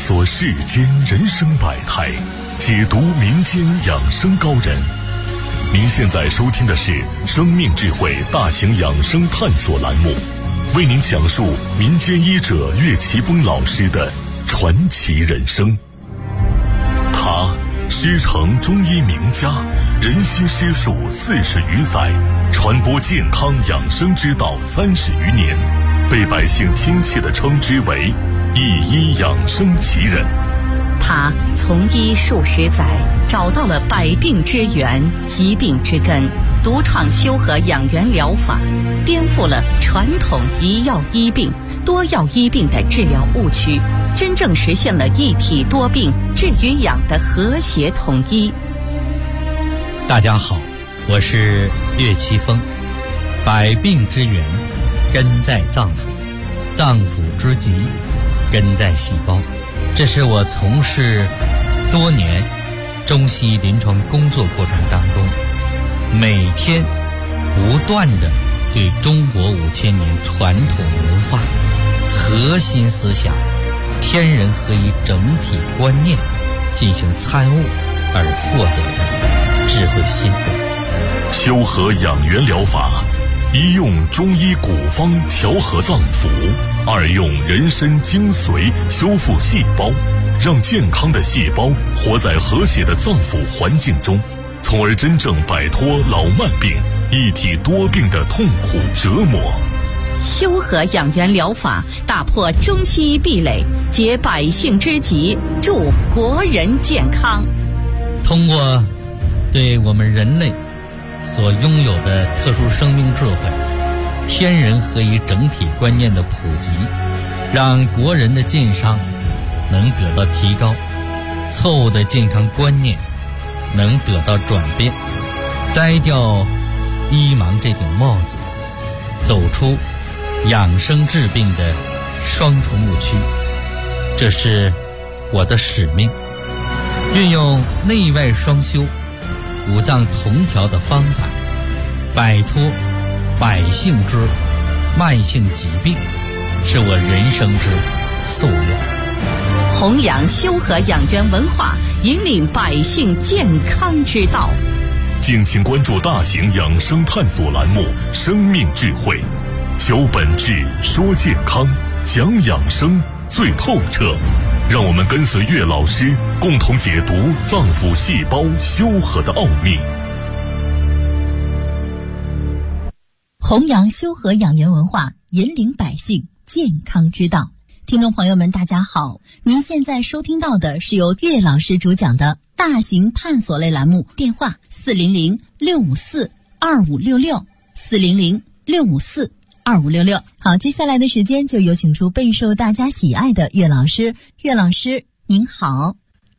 索世间人生百态，解读民间养生高人。您现在收听的是生命智慧大型养生探索栏目，为您讲述民间医者岳奇峰老师的传奇人生。他师承中医名家，人心师术40余载，传播健康养生之道30余年，被百姓亲切地称之为一医养生奇人。 他从医数十载，找到了百病之源、疾病之根，独创修和养元疗法，颠覆了传统一药医病、多药医病的治疗误区，真正实现了一体多病、治与养的和谐统一。 大家好，我是岳奇峰。百病之源根在脏腑，脏腑之疾根在细胞。这是我从事多年中西医临床工作过程当中，每天不断地对中国5000年传统文化核心思想天人合一整体观念进行参悟而获得的智慧心得。 修和养元疗法，一用中医古方调和脏腑，二用人参精髓修复细胞，让健康的细胞活在和谐的脏腑环境中，从而真正摆脱老慢病、一体多病的痛苦折磨。 修和养元疗法打破中西医壁垒，解百姓之急，助国人健康。 通过对我们人类所拥有的特殊生命智慧、天人合一整体观念的普及，让国人的健康能得到提高，错误的健康观念能得到转变，摘掉医盲这顶帽子，走出养生治病的双重误区。这是我的使命，运用内外双修、五脏同调的方法，摆脱百姓之慢性疾病，是我人生之夙愿。 弘扬修和养元文化，引领百姓健康之道。 敬请关注大型养生探索栏目《生命智慧》，求本质，说健康，讲养生最透彻。让我们跟随岳老师，共同解读脏腑细胞修和的奥秘。 弘扬修和养元文化，引领百姓健康之道。听众朋友们大家好，您现在收听到的是由岳老师主讲的大型探索类栏目，电话400-654-2566 400-654-2566。好，接下来的时间就有请出备受大家喜爱的岳老师。岳老师您好。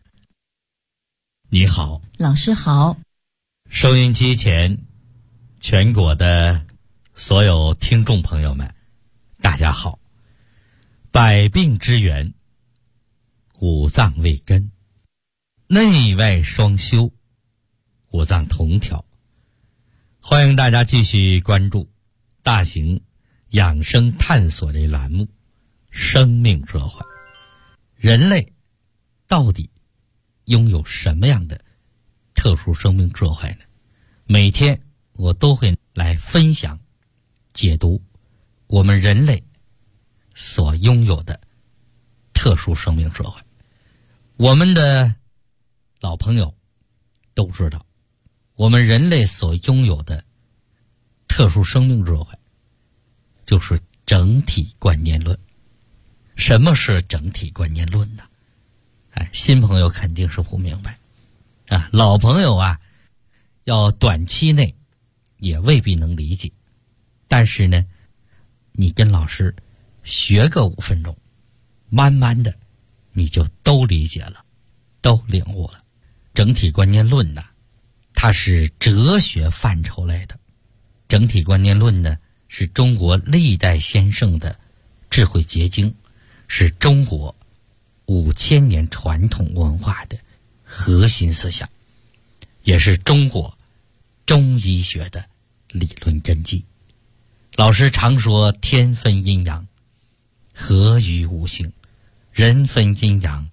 你好， 老师好。 收音机前全国的所有听众朋友们大家好。百病之源，五脏为根，内外双修，五脏同调。欢迎大家继续关注大型养生探索类栏目《生命智慧》。人类到底拥有什么样的特殊生命智慧呢？每天我都会来分享解读我们人类所拥有的特殊生命智慧。我们的老朋友都知道，我们人类所拥有的特殊生命智慧就是整体观念论。什么是整体观念论呢？新朋友肯定是不明白啊，老朋友啊，要短期内也未必能理解，但是呢，你跟老师学个5分钟，慢慢的你就都理解了，都领悟了。整体观念论呢，它是哲学范畴类的。整体观念论呢，是中国历代先圣的智慧结晶，是中国5000年传统文化的核心思想，也是中国中医学的理论根基。老师常说天分阴阳，合于五行，人分阴阳，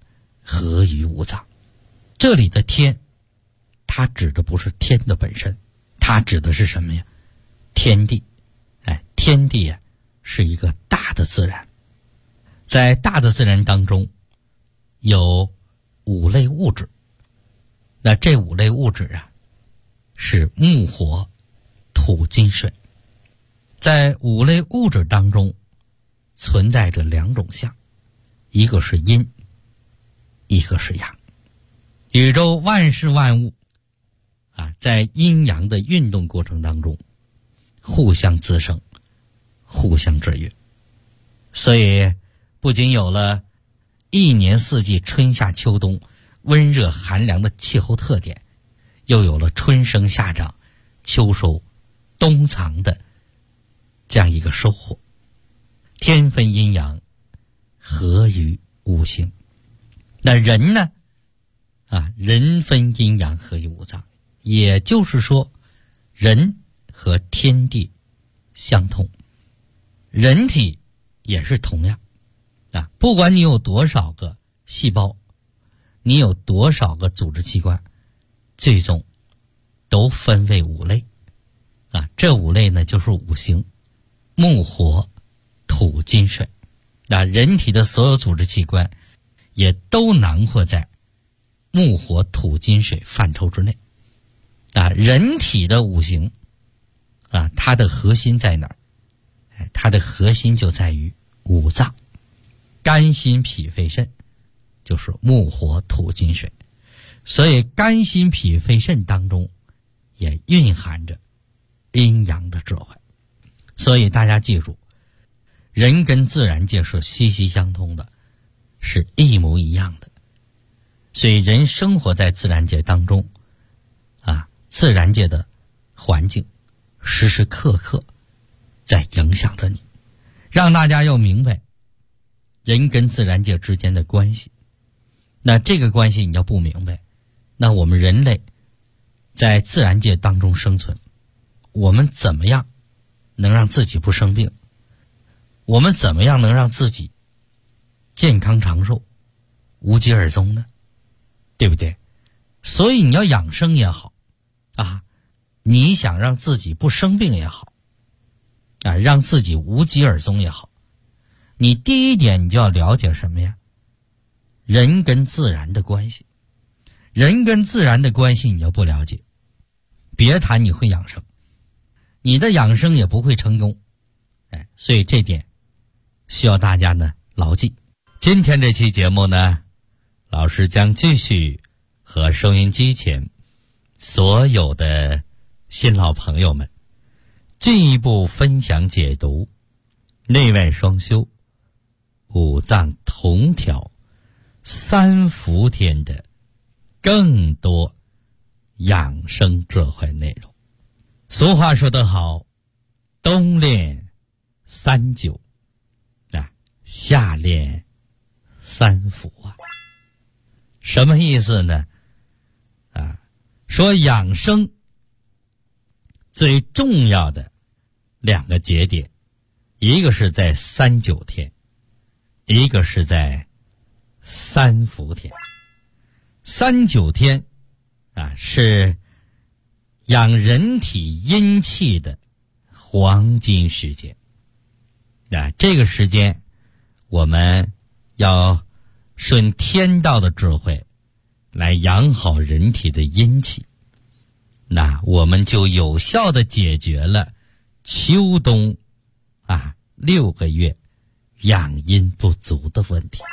合于五脏。这里的天，它指的不是天的本身，它指的是什么呀？天地。天地啊，是一个大的自然，在大的自然当中有5类物质。那这5类物质啊，是木火土金水。在5类物质当中存在着2种相，一个是阴，一个是阳。宇宙万事万物在阴阳的运动过程当中互相滋生，互相制约。所以不仅有了一年四季春夏秋冬温热寒凉的气候特点，又有了春生夏长秋收冬藏的这样一个收获。天分阴阳，合于五行。那人呢人分阴阳，合于五脏。也就是说，人和天地相通，人体也是同样不管你有多少个细胞，你有多少个组织器官，最终都分为5类这5类呢就是五行：木火土金水。人体的所有组织器官也都囊括在木火土金水范畴之内人体的五行它的核心在哪儿？它的核心就在于五脏，肝心脾肺肾就是木火土金水。所以肝心脾肺肾当中也蕴含着阴阳的智慧。所以大家记住，人跟自然界是息息相通的，是一模一样的。所以人生活在自然界当中自然界的环境时时刻刻在影响着你，让大家要明白人跟自然界之间的关系。那这个关系你要不明白，那我们人类在自然界当中生存，我们怎么样能让自己不生病？我们怎么样能让自己健康长寿、无疾而终呢？对不对？所以你要养生也好你想让自己不生病也好让自己无疾而终也好，你第一点你就要了解什么呀？人跟自然的关系。人跟自然的关系你要不了解，别谈你会养生，你的养生也不会成功。所以这点需要大家呢牢记。今天这期节目呢，老师将继续和收音机前所有的新老朋友们进一步分享解读内外双修、五脏同调、三伏天的更多养生智慧内容。俗话说得好，冬练3灸夏练3伏什么意思呢？说养生最重要的2个节点，一个是在3灸天，一个是在3伏天。3灸天是养人体阴气的黄金时间这个时间我们要顺天道的智慧来养好人体的阴气，那我们就有效地解决了秋冬6个月养阴不足的问题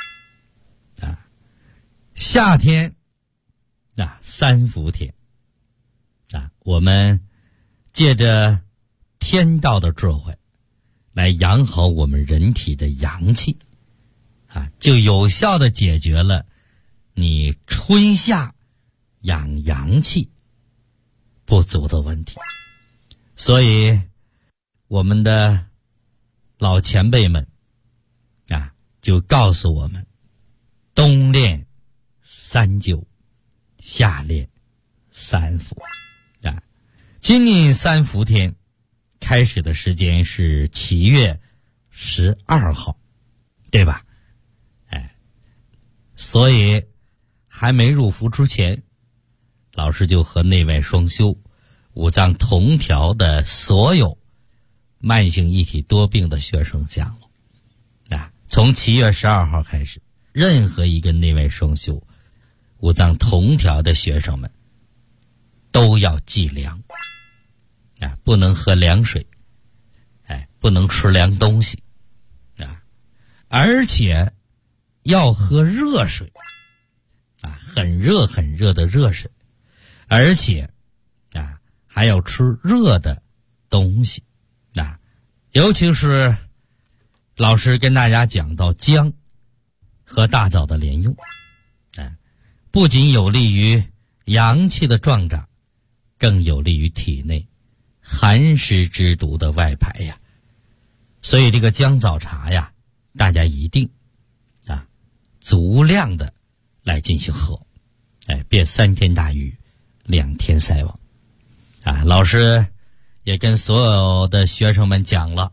夏天3伏天我们借着天道的智慧来养好我们人体的阳气就有效地解决了你春夏养阳气不足的问题。所以我们的老前辈们就告诉我们，冬练3灸，夏练3伏今年3伏天开始的时间是7月12号，对吧？所以还没入伏之前，老师就和内外双修、五脏同调的所有慢性一体多病的学生讲了。从7月12号开始，任何一个内外双修、五脏同调的学生们都要忌凉，不能喝凉水，不能吃凉东西，而且要喝热水，很热很热的热水，而且还要吃热的东西。尤其是老师跟大家讲到姜和大枣的连用，不仅有利于阳气的壮长，更有利于体内寒湿之毒的外排呀。所以这个姜枣茶呀，大家一定足量的来进行喝，别3天打鱼2天晒网。老师也跟所有的学生们讲了，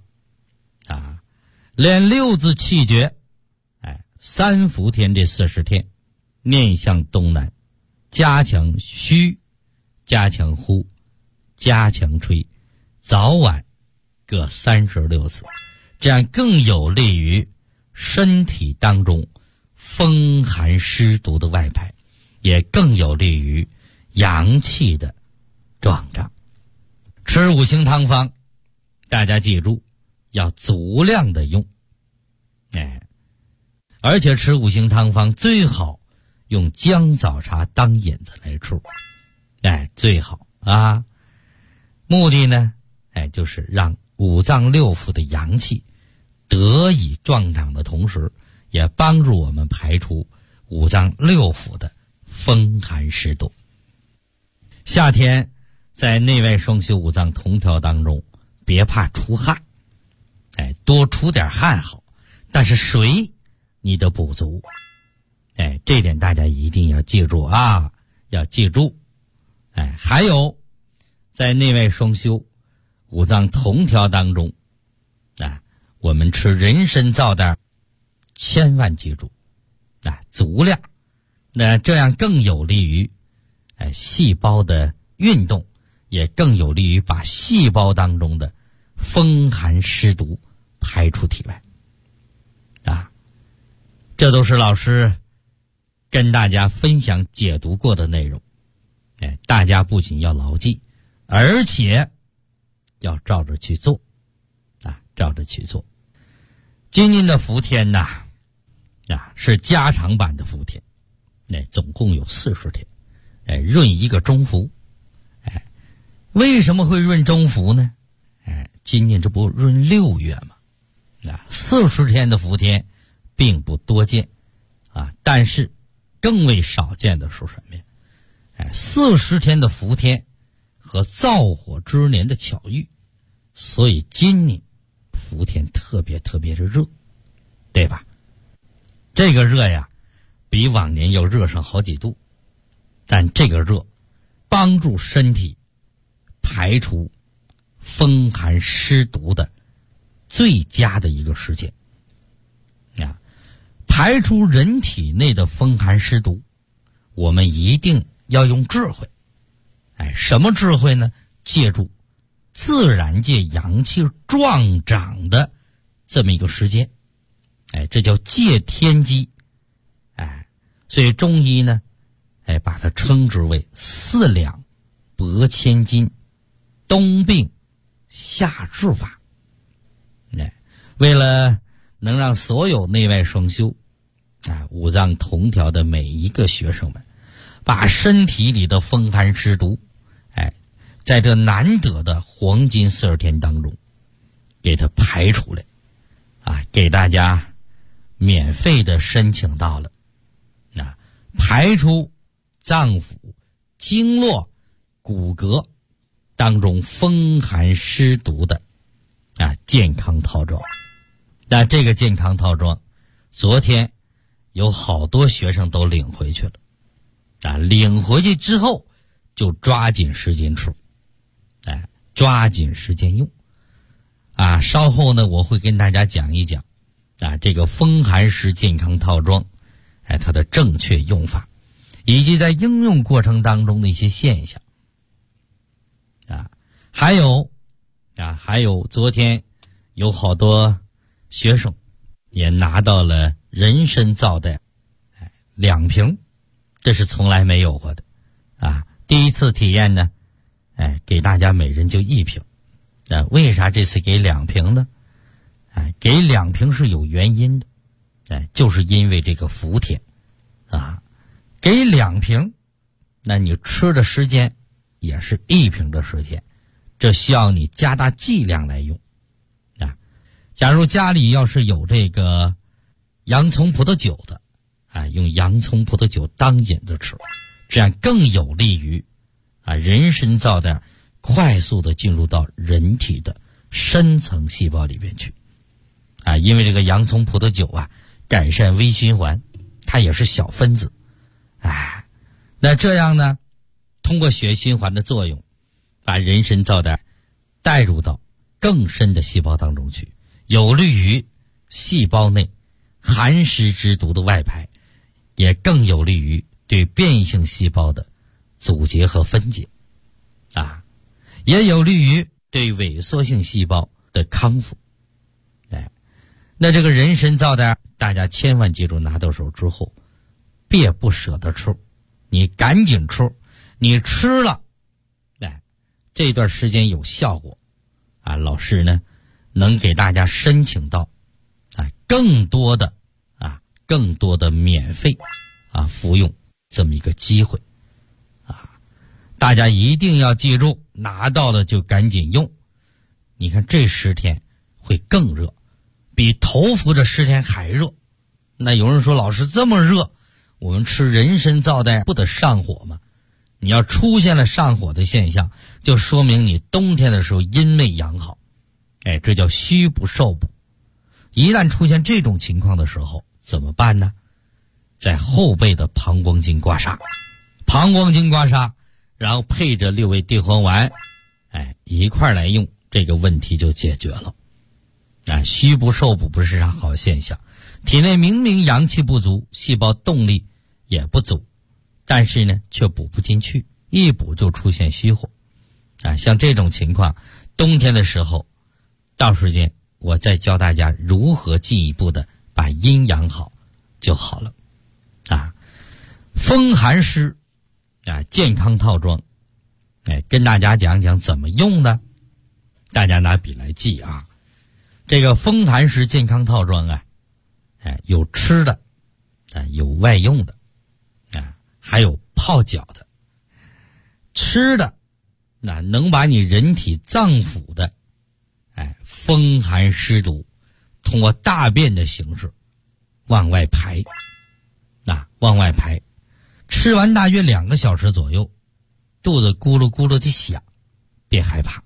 练6字气诀，3伏天这40天，面向东南，加强虚，加强呼，加强吹，早晚各36次，这样更有利于身体当中风寒湿毒的外排，也更有利于阳气的壮长。吃五行汤方，大家记住要足量的用，而且吃五行汤方最好用姜枣茶当引子来吃，最好啊。目的呢，就是让五脏六腑的阳气得以壮长的同时，也帮助我们排除五脏六腑的风寒湿毒。夏天在内外双修五脏同调当中，别怕出汗，多出点汗好，但是水你得补足，这点大家一定要记住啊，要记住。还有在内外双修五脏同调当中，我们吃人参皂蛋千万记住，足量，这样更有利于细胞的运动，也更有利于把细胞当中的风寒湿毒排出体外。这都是老师跟大家分享解读过的内容，大家不仅要牢记，而且要照着去做，照着去做。今年的伏天是加长版的伏天，总共有40天，闰一个中伏。为什么会闰中伏呢？今年这不闰6月吗？40天的伏天并不多见但是更为少见的是什么呀？40天的伏天和燥火之年的巧遇，所以今年伏天特别特别的热，对吧？这个热呀，比往年要热上好几度，但这个热帮助身体排除风寒湿毒的最佳的一个时间排除人体内的风寒湿毒，我们一定要用智慧。什么智慧呢？借助自然界阳气壮长的这么一个时间，这叫借天机。所以中医呢，把它称之为4两拨千斤，冬病夏治法。为了能让所有内外双修五脏同调的每一个学生们，把身体里的风寒湿毒在这难得的黄金40天当中给它排出来给大家免费的申请到了排出脏腑经络骨骼当中风寒湿毒的健康套装。那这个健康套装昨天有好多学生都领回去了领回去之后就抓紧时间吃抓紧时间用稍后呢我会跟大家讲一讲这个风寒湿健康套装它的正确用法， 以及在应用过程当中的一些现象。还有昨天有好多学生也拿到了人参皂的2瓶，这是从来没有过的第一次体验呢，给大家每人就1瓶。为啥这次给2瓶呢？给2瓶是有原因的，就是因为这个伏天给2瓶，那你吃的时间也是1瓶的时间，这需要你加大剂量来用假如家里要是有这个洋葱葡萄酒的用洋葱葡萄酒当引子吃，这样更有利于人参皂的快速的进入到人体的深层细胞里边去因为这个洋葱葡萄酒改善微循环，它也是小分子那这样呢，通过血循环的作用，把人参皂的带入到更深的细胞当中去，有利于细胞内寒湿之毒的外排，也更有利于对变异性细胞的阻截和分解也有利于对萎缩性细胞的康复那这个人参皂的大家千万记住，拿到手之后别不舍得吃，你赶紧吃，你吃了这段时间有效果老师呢能给大家申请到更多的免费服用这么一个机会大家一定要记住，拿到了就赶紧用。你看这10天会更热，比头伏这10天还热。那有人说，老师这么热，我们吃人参皂的不得上火吗？你要出现了上火的现象，就说明你冬天的时候阴没养好，这叫虚补受补。一旦出现这种情况的时候怎么办呢？在后背的膀胱经刮痧，然后配着6味地黄丸一块来用，这个问题就解决了虚不受补不是啥好现象，体内明明阳气不足，细胞动力也不足，但是呢却补不进去，一补就出现虚火像这种情况，冬天的时候到时间我再教大家如何进一步的把阴养好就好了风寒湿健康套装跟大家讲讲怎么用呢？大家拿笔来记这个风寒湿健康套装有吃的有外用的还有泡脚的。吃的能把你人体脏腑的风寒湿毒通过大便的形式往外排吃完大约2个小时左右，肚子咕噜咕噜的响，别害怕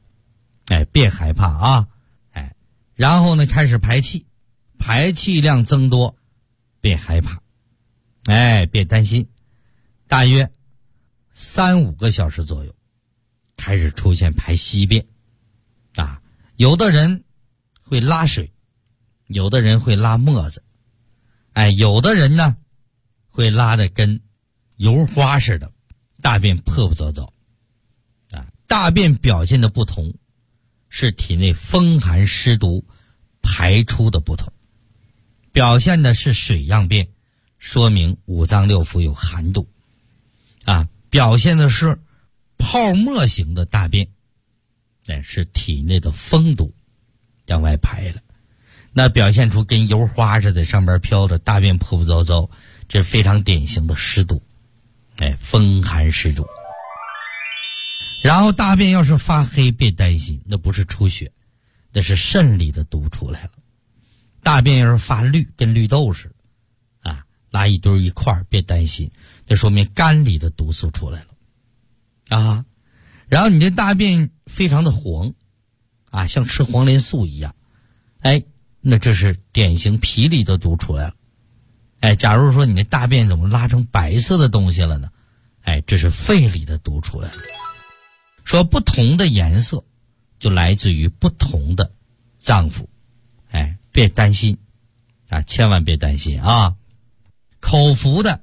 然后呢开始排气，排气量增多，别害怕别担心，大约3-5个小时左右开始出现排稀便有的人会拉水，有的人会拉沫子有的人呢会拉的跟油花似的，大便破破糟糟大便表现的不同，是体内风寒湿毒排出的不同。表现的是水样便，说明五脏六腑有寒度表现的是泡沫型的大便，是体内的风毒向外排了。那表现出跟油花似的上边飘着，大便破破糟糟，这非常典型的湿毒风寒湿毒。然后大便要是发黑，别担心，那不是出血，那是肾里的毒出来了。大便要是发绿，跟绿豆似的拉一堆一块，别担心，这说明肝里的毒素出来了然后你这大便非常的黄像吃黄连素一样那这是典型脾里的毒出来了假如说你的大便怎么拉成白色的东西了呢？这是肺里的毒出来了。说不同的颜色就来自于不同的脏腑别担心千万别担心口服的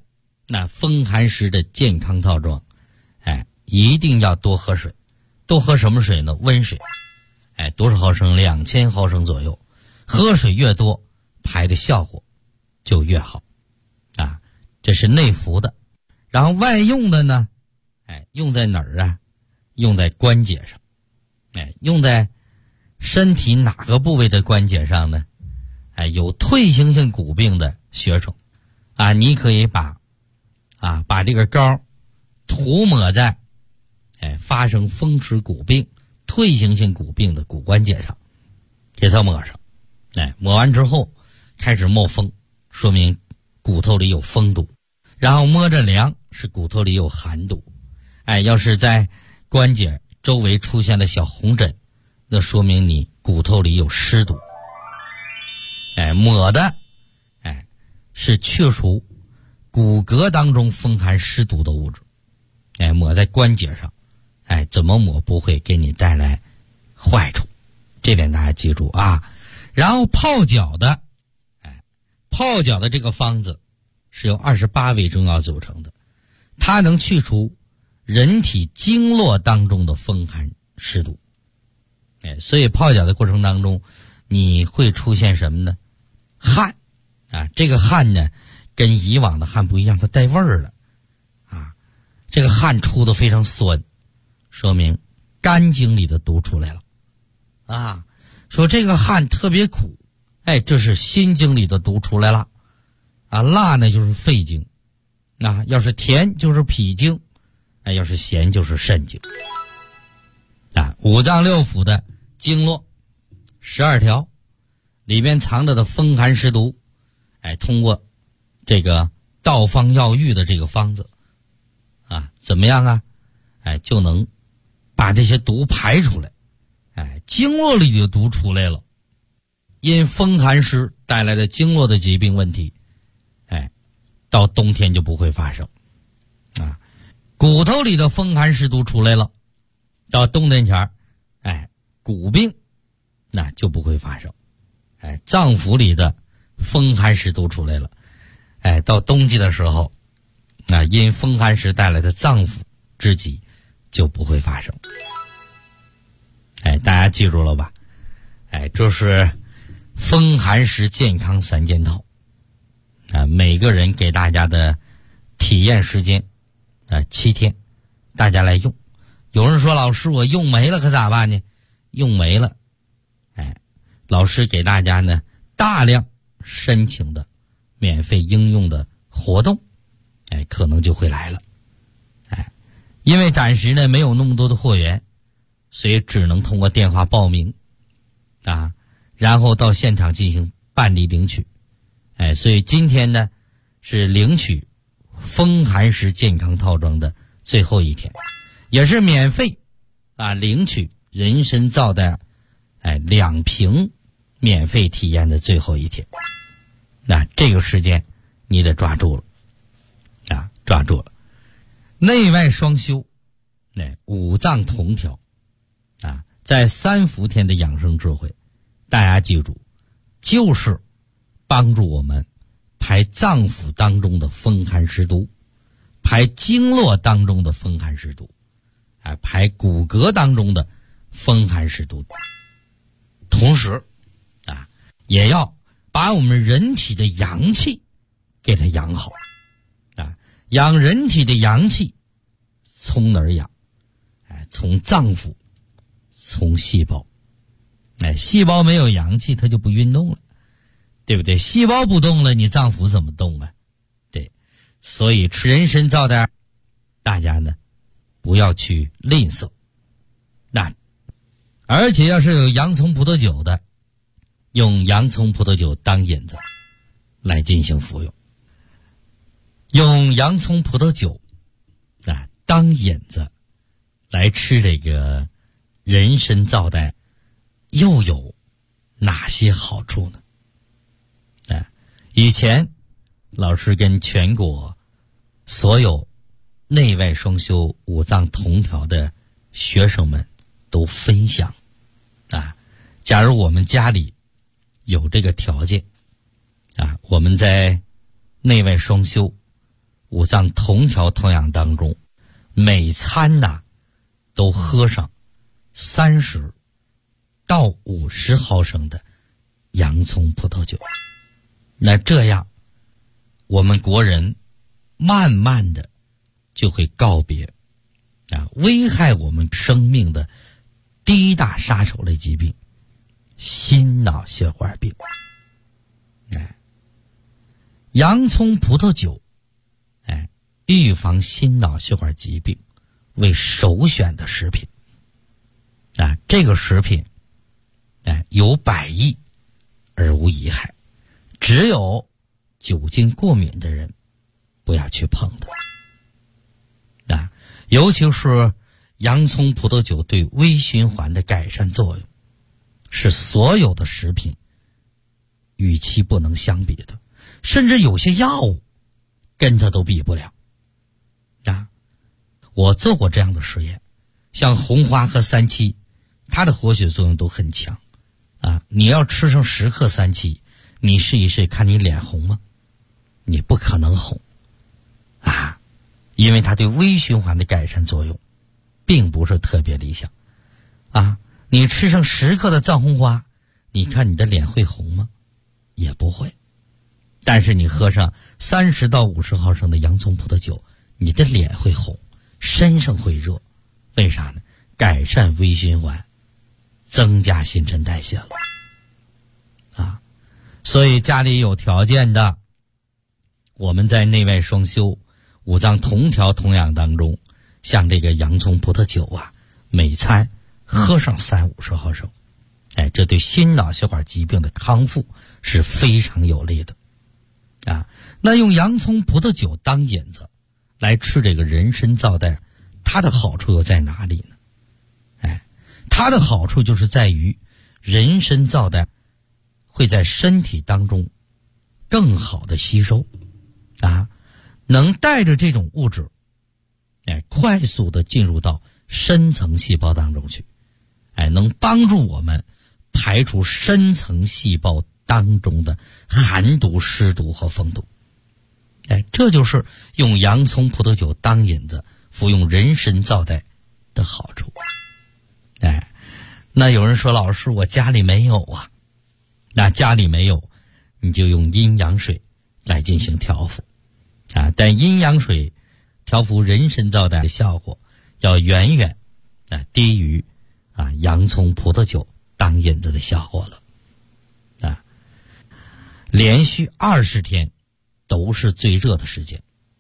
那风寒湿的健康套装，一定要多喝水。多喝什么水呢？温水，多少毫升？2000毫升左右。喝水越多，排的效果就越好啊。这是内服的。然后外用的呢，用在哪儿啊？用在关节上。用在身体哪个部位的关节上呢？有退行性骨病的学生啊，你可以把这个膏涂抹在发生风湿骨病、退行性骨病的骨关节上，给它抹上。抹完之后开始冒风，说明骨头里有风毒。然后摸着凉，是骨头里有寒毒。要是在关节周围出现了小红疹，那说明你骨头里有湿毒。抹的是去除骨骼当中风寒湿毒的物质。抹在关节上，怎么抹不会给你带来坏处，这点大家记住啊。然后泡脚的，泡脚的这个方子是由28味中药组成的，它能去除人体经络当中的风寒湿毒。所以泡脚的过程当中，你会出现什么呢？汗这个汗呢，跟以往的汗不一样，它带味儿了这个汗出的非常酸，说明肝经里的毒出来了说这个汗特别苦，这是心经里的毒出来了辣呢就是肺经要是甜就是脾经要是咸就是肾经五脏六腑的经络12条里面藏着的风寒湿毒，通过这个道方药浴的这个方子怎么样就能把这些毒排出来。经络里的毒出来了，因风寒湿带来的经络的疾病问题，到冬天就不会发生骨头里的风寒湿毒出来了，到冬天前骨病那就不会发生。脏腑里的风寒湿毒出来了，到冬季的时候因风寒湿带来的脏腑之疾就不会发生。大家记住了吧？这是风寒湿健康3件套每个人给大家的体验时间7天，大家来用。有人说老师我用没了可咋办呢？用没了老师给大家呢大量申请的免费应用的活动可能就会来了因为暂时呢没有那么多的货源，所以只能通过电话报名然后到现场进行办理领取所以今天呢是领取风寒湿健康套装的最后一天，也是免费领取人参皂的2瓶免费体验的最后一天。那这个时间你得抓住了抓住了。内外双修五脏同调在3伏天的养生智慧，大家记住，就是帮助我们排脏腑当中的风寒湿毒，排经络当中的风寒湿毒排骨骼当中的风寒湿毒，同时也要把我们人体的阳气给它养好养人体的阳气从哪儿养？从脏腑，从细胞。细胞没有阳气它就不运动了，对不对？细胞不动了，你脏腑怎么动对，所以吃人参皂的大家呢不要去吝啬而且要是有洋葱葡萄酒的，用洋葱葡萄酒当引子来进行服用。用洋葱葡萄酒当引子来吃这个人参皂带又有哪些好处呢？以前老师跟全国所有内外双修五脏同调的学生们都分享假如我们家里有这个条件我们在内外双修五脏同调同养当中，每餐都喝上30到50毫升的洋葱葡萄酒。那这样我们国人慢慢的就会告别危害我们生命的第一大杀手类疾病——心脑血管病。洋葱葡萄酒预防心脑血管疾病为首选的食品这个食品有百益而无一害，只有酒精过敏的人不要去碰它尤其是洋葱葡萄酒对微循环的改善作用是所有的食品与其不能相比的，甚至有些药物跟它都比不了我做过这样的实验，像红花和三七，它的活血作用都很强你要吃上10克三七，你试一试看你脸红吗？你不可能红因为它对微循环的改善作用并不是特别理想你吃上10克的藏红花，你看你的脸会红吗？也不会。但是你喝上30到50毫升的洋葱葡萄酒，你的脸会红，身上会热。为啥呢？改善微循环，增加新陈代谢了所以家里有条件的，我们在内外双修、五脏同调同养当中，像这个洋葱葡萄酒每餐喝上30-50毫升这对心脑血管疾病的康复是非常有利的那用洋葱葡萄酒当引子来吃这个人参皂苷，它的好处又在哪里呢？它的好处就是在于人参皂苷会在身体当中更好的吸收能带着这种物质快速的进入到深层细胞当中去能帮助我们排除深层细胞当中的寒毒、湿毒和风毒这就是用洋葱葡萄酒当引子服用人参皂苷的好处那有人说，老师我家里没有那家里没有，你就用阴阳水来进行调服但阴阳水调服人参皂苷的效果要远远低于洋葱葡萄酒当引子的效果了连续20天都是最热的时间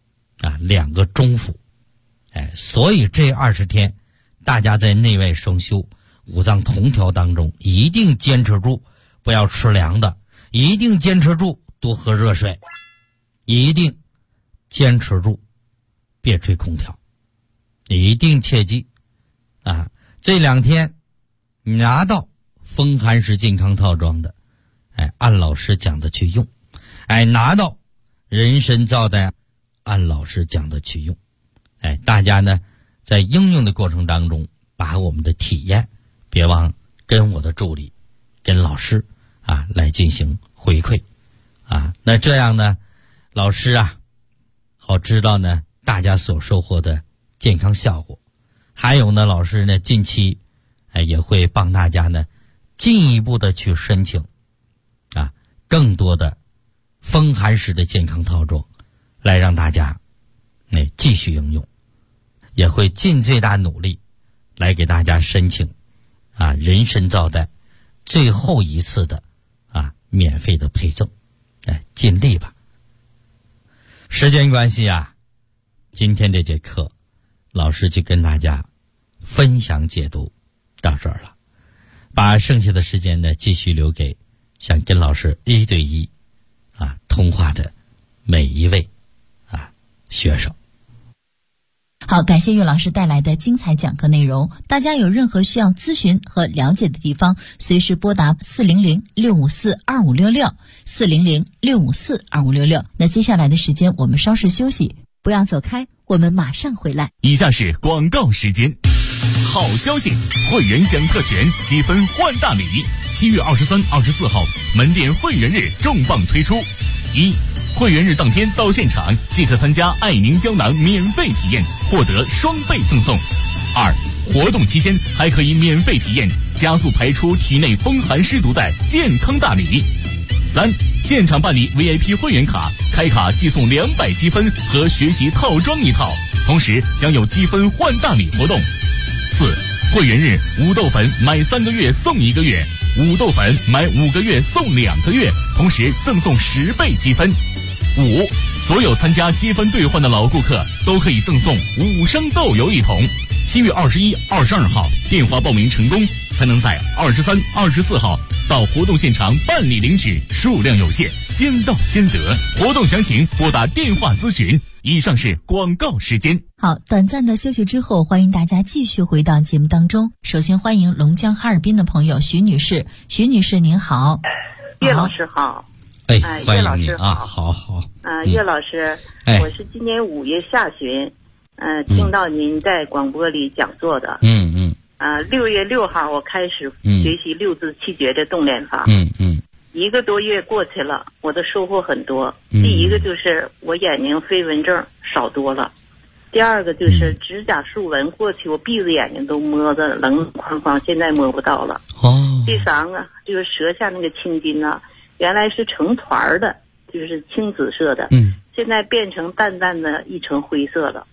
2个中服所以这20天大家在内外双修、五脏同调当中一定坚持住，不要吃凉的，一定坚持住多喝热水，一定坚持住别吹空调，一定切记这2天你拿到风寒食健康套装的按老师讲的去用拿到人参皂苷按老师讲的去用大家呢在应用的过程当中把我们的体验别忘跟我的助理跟老师来进行回馈那这样呢老师好知道呢大家所收获的健康效果。还有呢老师呢近期也会帮大家呢进一步的去申请更多的风寒食的健康套装来让大家继续应用，也会尽最大努力来给大家申请人参皂苷最后一次的免费的配赠尽力吧。时间关系今天这节课老师就跟大家分享解读到这儿了，把剩下的时间呢继续留给想跟老师1对1通话的每一位学生。 好，感谢岳老师带来的精彩讲课内容。大家有任何需要咨询和了解的地方，随时拨打400-654-2566 400-654-2566。那接下来的时间我们稍事休息，不要走开，我们马上回来。 以下是广告时间。好消息，会员享特权，积分换大礼。7月23、24号门店会员日重磅推出：1. 会员日当天到现场即可参加爱宁胶囊免费体验，获得双倍赠送。2、活动期间还可以免费体验加速排出体内风寒湿毒的健康大礼。3、现场办理 VIP 会员卡，开卡即送200积分和学习套装一套，同时享有积分换大礼活动。4、会员日五豆粉买3个月送1个月，五豆粉买5个月送2个月，同时赠送10倍积分。5、所有参加积分兑换的老顾客都可以赠送5升豆油1桶。7月21、22号电话报名成功，才能在23、24号到活动现场办理领取，数量有限，先到先得。活动详情拨打电话咨询。以上是广告时间。 好，短暂的休息之后，欢迎大家继续回到节目当中。首先欢迎龙江哈尔滨的朋友徐女士。徐女士您好。 岳老师好。 欢迎你啊！好。 岳老师，我是今年5月下旬，听到您在广播里讲座的。6月6号我开始学习六字气诀的动练法。1个多月过去了，我的收获很多。第一个就是我眼睛飞蚊症少多了，第二个就是指甲竖纹，过去我闭着眼睛都摸着冷框框，现在摸不到了。第三个就是舌下那个青筋啊，原来是成团的，就是青紫色的，现在变成淡淡的一层灰色了。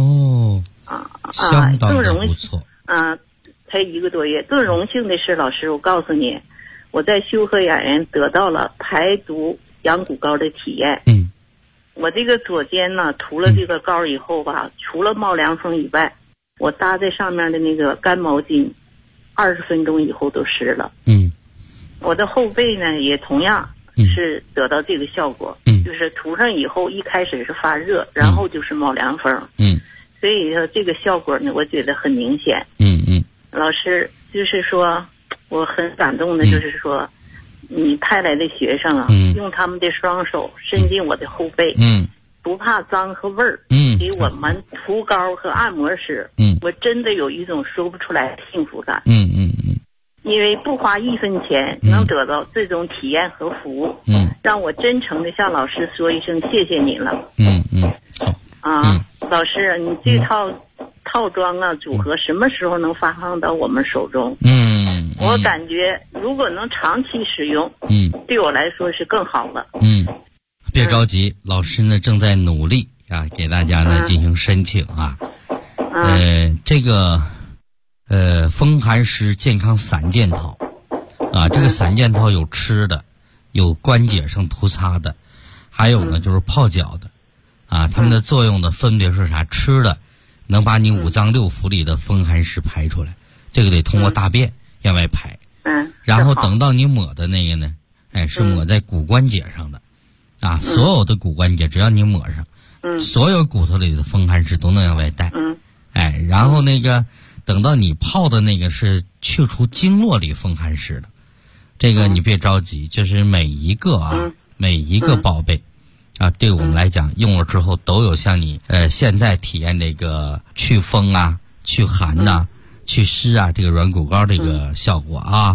相当的不错。 才1个多月。更荣幸的是，老师，我告诉你，我在修和养颜得到了排毒养骨膏的体验。我这个左肩呢涂了这个膏以后吧，除了冒凉风以外，我搭在上面的那个干毛巾20分钟以后都湿了。我的后背呢也同样是得到这个效果。就是涂上以后一开始是发热，然后就是冒凉风。所以说这个效果呢我觉得很明显。老师，就是说我很感动的，就是说你派来的学生啊，用他们的双手伸进我的后背，不怕脏和味儿，给我们涂膏和按摩时，我真的有一种说不出来的幸福感。因为不花1分钱能得到这种体验和服务，让我真诚的向老师说一声谢谢您了。老师，你这套装啊组合什么时候能发放到我们手中？我感觉如果能长期使用，对我来说是更好了。 别着急，老师呢正在努力啊，给大家呢进行申请啊。这个风寒湿健康3件套啊，这个3件套有吃的，有关节上涂擦的，还有呢就是泡脚的啊。它们的作用呢分别是啥？吃的能把你5脏6腑里的风寒湿排出来，这个得通过大便向外排。然后等到你抹的那个呢，是抹在骨关节上的啊，所有的骨关节只要你抹上，所有骨头里的风寒湿都能往外带。然后那个等到你泡的那个是去除经络里风寒湿的，这个你别着急，就是每一个宝贝啊，对我们来讲用了之后都有像你现在体验这个祛风啊、祛寒呐、祛湿啊这个软骨膏这个效果啊。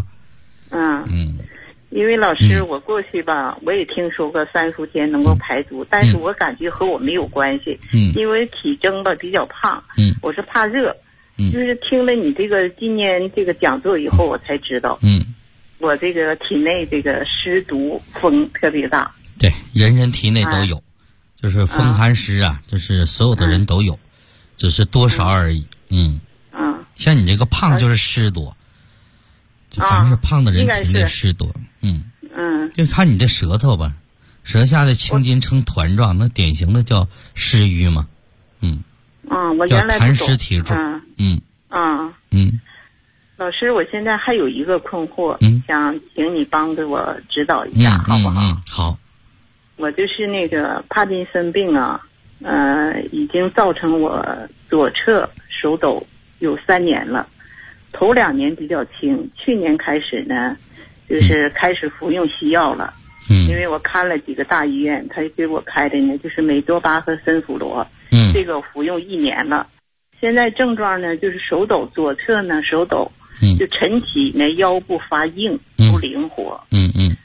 因为老师，我过去吧，我也听说过3伏天能够排毒，但是我感觉和我没有关系。因为体征吧比较胖，我是怕热。就是听了你这个今年这个讲座以后，我才知道，我这个体内这个湿毒风特别大。 对，人人体内都有，就是风寒湿啊，就是所有的人都有，只是多少而已。像你这个胖就是湿多，就凡是胖的人体内湿多。就看你这舌头吧，舌下的青筋成团状，那典型的叫湿瘀嘛。 我原来叫痰湿体重。 老师，我现在还有一个困惑，想请你帮着我指导一下，好不好？ 好。 我就是那个帕金森病啊，已经造成我左侧手抖有3年了，头2年比较轻，去年开始呢，就是开始服用西药了。因为我看了几个大医院，他给我开的呢就是美多巴和森辅罗，这个服用1年了。现在症状呢就是手抖，左侧呢手抖，就晨起呢腰部发硬不灵活。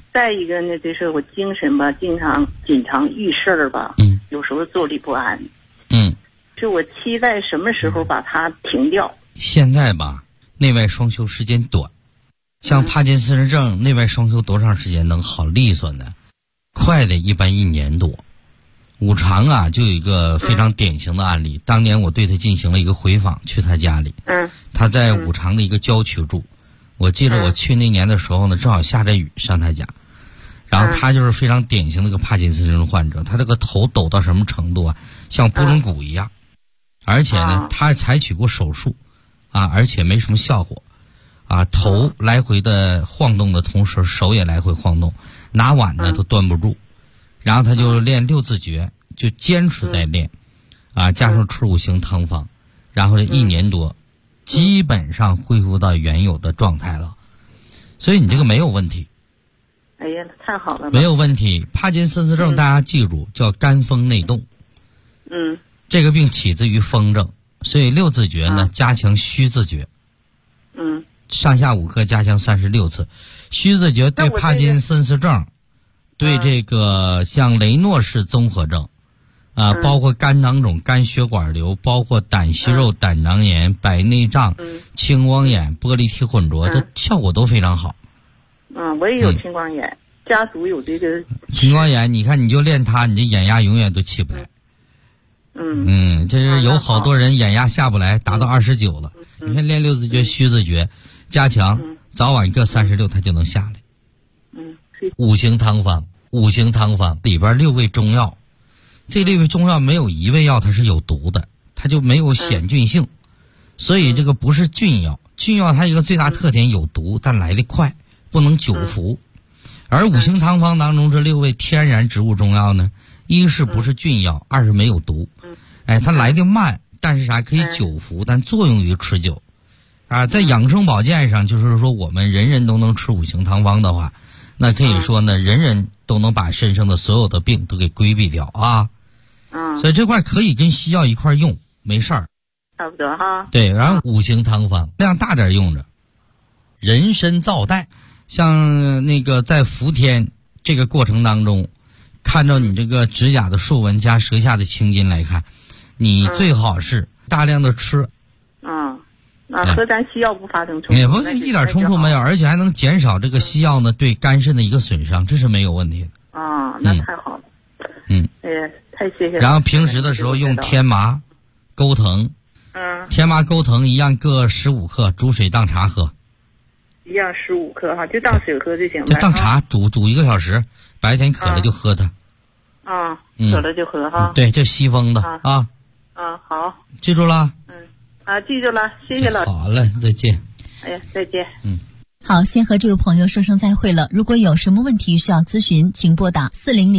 再一个呢，就是我精神吧，经常遇事儿吧，有时候坐立不安。就我期待什么时候把它停掉。 现在吧，内外双修时间短，像帕金森氏症内外双修多长时间能好利索呢？快的一般1年多。五常啊，就有一个非常典型的案例，当年我对他进行了一个回访，去他家里，他在五常的一个郊区住。我记得我去那年的时候呢，正好下着雨上他家，然后他就是非常典型的一个帕金森症患者，他这个头抖到什么程度啊，像拨浪鼓一样，而且呢，他采取过手术，而且没什么效果，头来回的晃动的同时，手也来回晃动，拿碗呢都端不住，然后他就练6字诀，就坚持在练，加上吃5行汤方，然后这1年多。基本上恢复到原有的状态了，所以你这个没有问题。 哎呀，太好了！ 没有问题。帕金森氏症大家记住叫肝风内动。这个病起自于风症，所以6字诀呢，加强虚字诀。上下5课加强36次。虚字诀对帕金森氏症，对这个像雷诺氏综合症。包括肝囊肿、肝血管瘤，包括胆息肉、胆囊炎、白内障、青光眼、玻璃体混浊，这效果都非常好。 我也有青光眼，家族有这个青光眼。你看，你就练它，你这眼压永远都起不来。这是有好多人眼压下不来，达到29了。你看练6字诀、虚字诀，加强，早晚各36，它就能下来。5行汤方里边6味中药。这类中药没有一味药它是有毒的，它就没有显菌性，所以这个不是菌药。菌药它一个最大特点有毒，但来得快，不能久服。而5行汤方当中这6味天然植物中药呢，一是不是菌药，二是没有毒。它来得慢，但是啥可以久服，但作用于持久。在养生保健上，就是说我们人人都能吃5行汤方的话，那可以说呢，人人都能把身上的所有的病都给规避掉啊。所以这块可以跟西药一块用，没事儿， 差不多哈。 对，然后5行汤方量大点用着。人参皂带，像那个在伏天这个过程当中，看到你这个指甲的竖纹加舌下的青筋来看，你最好是大量的吃。 和咱西药不发生冲突， 也不一点冲突没有，而且还能减少这个西药呢对肝肾的一个损伤，这是没有问题的。 那太好了。哎呀，太谢谢了。 然后平时的时候用天麻、钩藤，天麻、钩藤一样各15克，煮水当茶喝。 一样15克哈，就当水喝就行了。 就当茶煮1个小时，白天渴了就喝它。 渴了就喝哈。 对，这西风的好， 记住了。 记住了，谢谢老师。 好嘞，再见。 哎呀，再见。 好，先和这位朋友说声再会了。如果有什么问题需要咨询，请拨打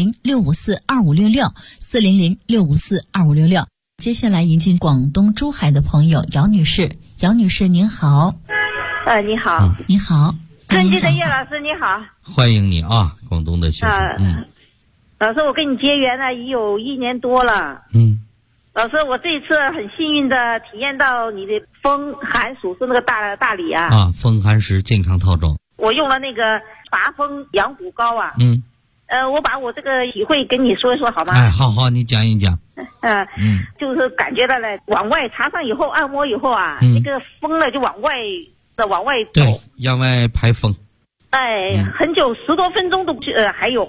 400-654-2566，400-654-2566。接下来迎进广东珠海的朋友姚女士。姚女士您好。 你好。 你好。 尊敬的叶老师你好。 欢迎你啊，广东的学生。 老师，我跟你结缘了已有1年多了。老师，我这一次很幸运的体验到你的风寒属是那个大理风寒食健康套装。 我用了那个拔风养骨膏我把我这个体会跟你说一说好吗？ 好，你讲一讲。 就是感觉到了往外插上以后，按摩以后那个风呢就往外走。 对，向外排风。 很久10多分钟都还有。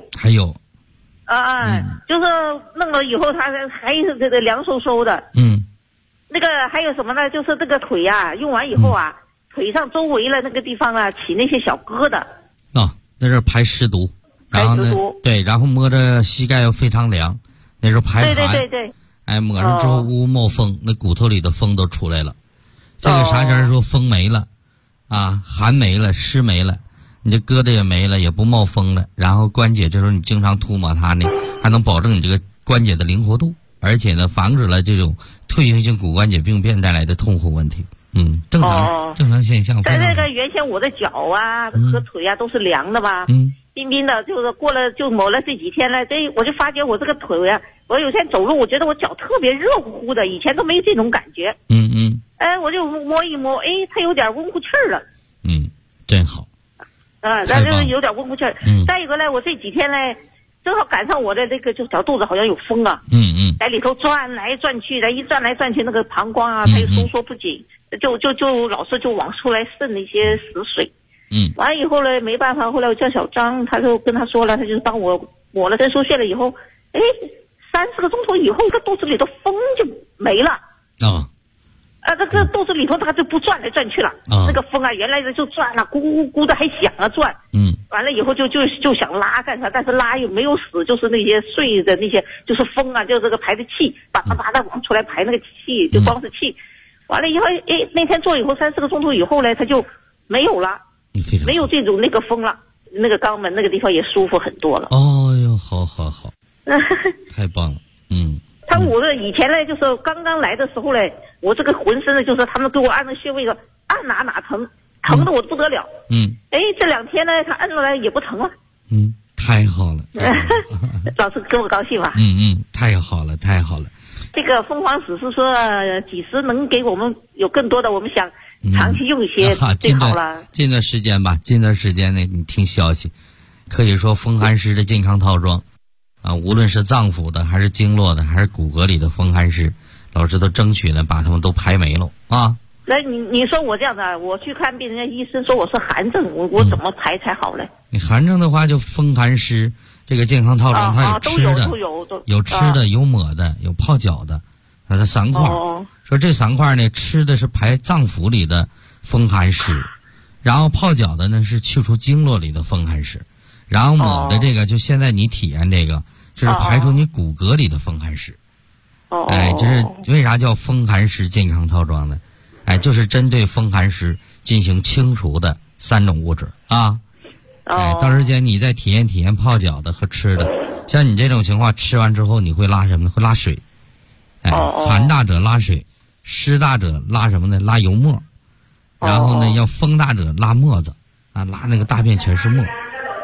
就是弄了以后，它还是这个凉飕飕的。那个还有什么呢？就是这个腿用完以后腿上周围了那个地方起那些小疙瘩。 那是排湿毒。然后呢，对，然后摸着膝盖又非常凉，那时候排寒。 对。 抹上之后呜冒风，那骨头里的风都出来了。这个啥人说风没了，寒没了，湿没了。你这疙瘩也没了，也不冒风了，然后关节这时候你经常涂抹它呢，还能保证你这个关节的灵活度，而且呢防止了这种退行性骨关节病变带来的痛苦问题。正常现象。 在那个原先我的脚和腿都是凉的吧，冰冰的，就是过了就抹了这几天了，我就发觉我这个腿我有天走路我觉得我脚特别热乎乎的，以前都没有这种感觉。我就摸一摸，它有点温乎气儿了。 真好。 但是有点温不气儿。再一个呢，我这几天呢，正好赶上我的这个就小肚子好像有风啊，在里头转来转去的，一转来转去，那个膀胱啊，它又收缩不紧，就老是就往出来渗了一些死水。完了以后呢，没办法，后来我叫小张，他就跟他说了，他就帮我抹了针输血了以后，30个钟头以后，他肚子里的风就没了。这个肚子里头它就不转来转去了。那个风啊，原来的就转了，咕咕咕的还响啊转。完了以后就想拉干啥，但是拉又没有死，就是那些碎的那些，就是风啊，就这个排的气，叭叭叭的往出来排那个气，就光是气。完了以后，那天做以后30个钟头以后呢，它就没有了，没有这种那个风了，那个肛门那个地方也舒服很多了。 哦哟，好，太棒了。 我的以前呢，就是刚刚来的时候呢，我这个浑身呢，就是他们给我按的穴位，按哪疼，疼的我不得了。这2天呢，他按出来也不疼了。 太好了。 老师跟我高兴吧？ 太好了。 这个凤凰石是说几时能给我们有更多的，我们想长期用一些最好了。 近段时间吧，近段时间呢，你听消息，可以说风寒湿的健康套装。无论是脏腑的，还是经络的，还是骨骼里的风寒湿，老师都争取呢把他们都排没了啊。 那你说我这样的，我去看病，人家医生说我是寒症，我怎么排才好呢？ 你寒症的话，就风寒湿这个健康套装，它有吃的，有吃的，有抹的，有泡脚的，它的3块。说这3块呢，吃的是排脏腑里的风寒湿，然后泡脚的呢是去除经络里的风寒湿，然后抹的这个就现在你体验这个。就是排除你骨骼里的风寒湿。就是为啥叫风寒湿健康套装呢？就是针对风寒湿进行清除的3种物质啊。到时间你再体验泡脚的和吃的。像你这种情况，吃完之后你会拉什么呢？会拉水。寒大者拉水，湿大者拉什么呢？拉油沫。然后呢，要风大者拉沫子拉那个大便全是沫。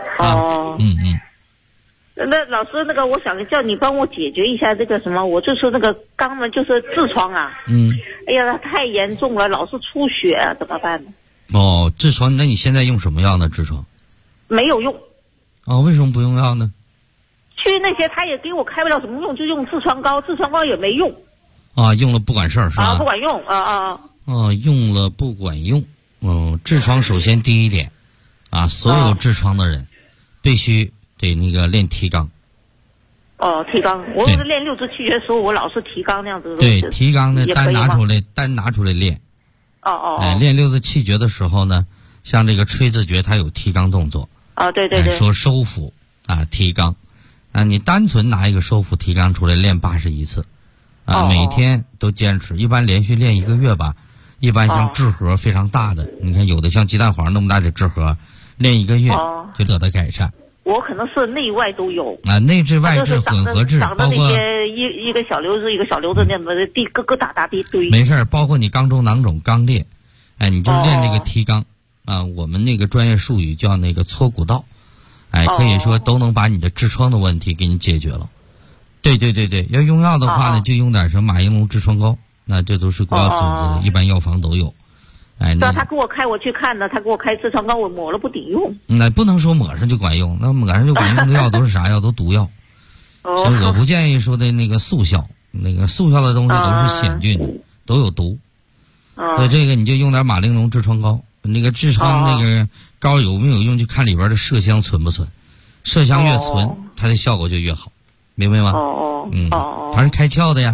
那老师，那个我想叫你帮我解决一下这个什么，我就是那个肛门就是痔疮啊。哎呀，它太严重了，老是出血，怎么办呢？ 痔疮，那你现在用什么药呢？痔疮没有用。 为什么不用药呢？ 去那些他也给我开不了什么用，就用痔疮膏，痔疮膏也没用。 用了不管事儿是吧？ 不管用用了不管用。痔疮首先第一点所有痔疮的人必须得那个练提肛。 提肛，我是练6至7节的时候，我老是提肛那样子。 对，提肛呢单拿出来练。练6至7节的时候呢，像这个吹字诀，它有提肛动作。对。说收腹提肛。你单纯拿一个收腹提肛出来练81次。每天都坚持，一般连续练1个月吧。一般像痔核非常大的，你看有的像鸡蛋黄那么大的痔核，练1个月就得到改善。 我可能是内外都有内痔外痔混合痔， 包括那些一个小瘤子一个小瘤子那么的疙疙瘩瘩的一堆。 没事，包括你肛中囊肿肛裂，你就练这个提肛我们那个专业术语叫那个搓骨道，可以说都能把你的痔疮的问题给你解决了。对，要用药的话呢，就用点什么马应龙痔疮膏，那这都是国家组织的，一般药房都有。 他给我开，我去看呢，他给我开痔疮膏，我抹了不顶用。 那不能说抹上就管用，那抹上就管用的药都是啥药？都毒药。所以我不建议说的那个速效，那个速效的东西都是险菌的，都有毒。所以这个你就用点马令龙痔疮膏，那个痔疮那个膏有没有用，就看里边的麝香存不存，麝香越存，它的效果就越好，明白吗？它是开窍的呀。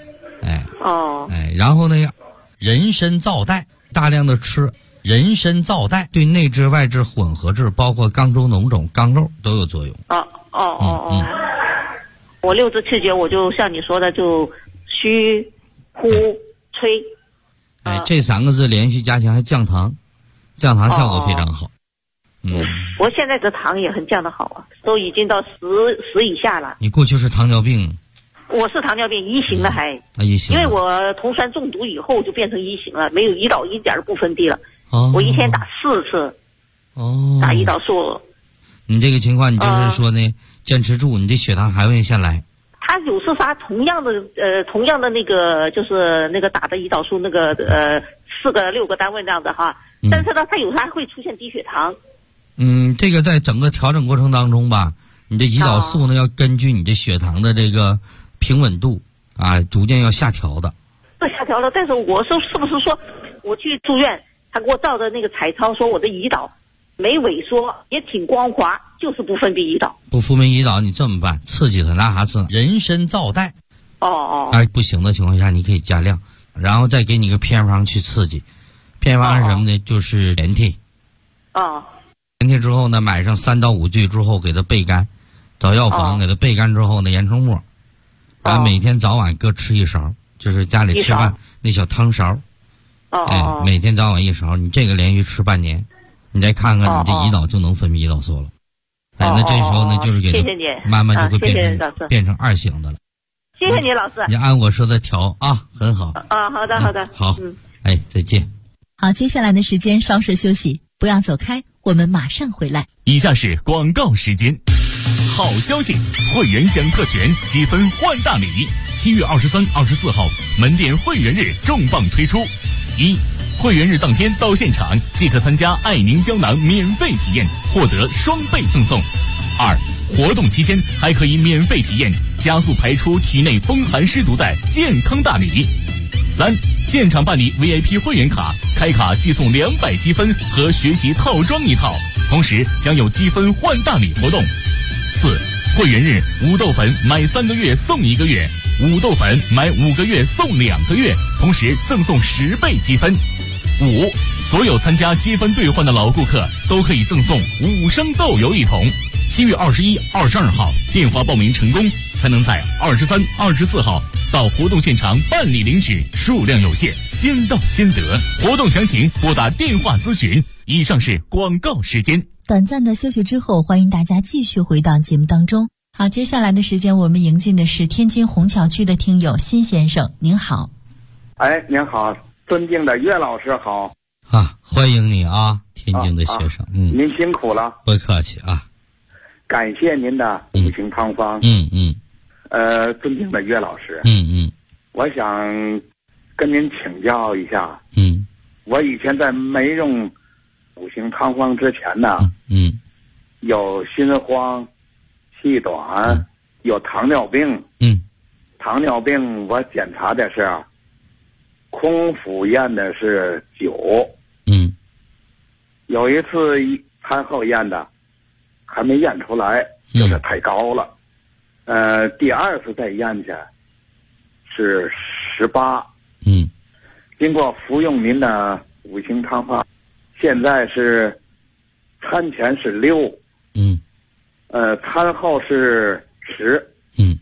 然后呢，人参皂带。大量的吃人参皂带，对内痔外痔混合痔，包括肛周脓肿肛瘘都有作用。 我6至7节我就像你说的，就虚呼吹。 这3个字连续加强，还降糖效果非常好。 我现在的糖也很降得好都已经到10以下了。 你过去是糖尿病？ 我是糖尿病1型的还 1型， 因为我酮酸中毒以后就变成1型了，没有胰岛一点都不分泌了。我一天打4次。打胰岛素。 你这个情况，你就是说呢，坚持住，你这血糖还会先来。 他有时发同样的那个就是那个打的胰岛素那个4个6个单位这样子哈，但是呢，他有时还会出现低血糖。 这个在整个调整过程当中吧，你这胰岛素呢要根据你这血糖的这个平稳度啊，逐渐要下调的。 下调了，但是我说是不是说我去住院，他给我照的那个彩超说我的胰岛没萎缩，也挺光滑，就是不分泌胰岛。 不分泌胰岛，你这么办，刺激它拿啥刺？人参皂苷。不行的情况下，你可以加量，然后再给你个偏方去刺激。偏方是什么呢？就是连替。连替之后呢，买上3到5句之后，给它焙干，找药房给它焙干之后呢，研成末，然后每天早晚各吃1勺，就是家里吃饭那小汤勺。每天早晚1勺，你这个连续吃半年，你再看看你这胰岛就能分泌胰岛素了。那这时候呢，就是给它慢慢就会变成2型的了。 谢谢你，老师。 你按我说的调啊，很好。 好的。 好。再见。 好，接下来的时间稍事休息，不要走开，我们马上回来。 以下是广告时间。好消息，会员享特权，积分换大礼。7月23、24号，门店会员日重磅推出。1、会员日当天到现场即可参加爱宁胶囊免费体验，获得双倍赠送。2、活动期间还可以免费体验加速排出体内风寒湿毒带健康大礼。3、现场办理 VIP 会员卡，开卡即送200积分和学习套装1套，同时享有积分换大礼活动。4、会员日五豆粉买3个月送1个月，五豆粉买5个月送2个月，同时赠送10倍积分。5、所有参加积分兑换的老顾客都可以赠送5升豆油1桶。7月21、22号电话报名成功，才能在23、24号到活动现场办理领取，数量有限，先到先得。活动详情拨打电话咨询。以上是广告时间。 短暂的休息之后，欢迎大家继续回到节目当中。好，接下来的时间我们迎进的是天津虹桥区的听友辛先生，您好。 您好，尊敬的岳老师好。 欢迎你啊，天津的学生。 您辛苦了。 不客气啊。 感谢您的五行汤方。尊敬的岳老师。我想跟您请教一下。我以前在没用五行汤方之前呢，有心慌、气短，有糖尿病。糖尿病我检查的是空腹验的是9。有一次餐后验的还没验出来，就是太高了。第2次再验去是18。经过服用您的五行汤方，现在是餐前是6，餐后是10。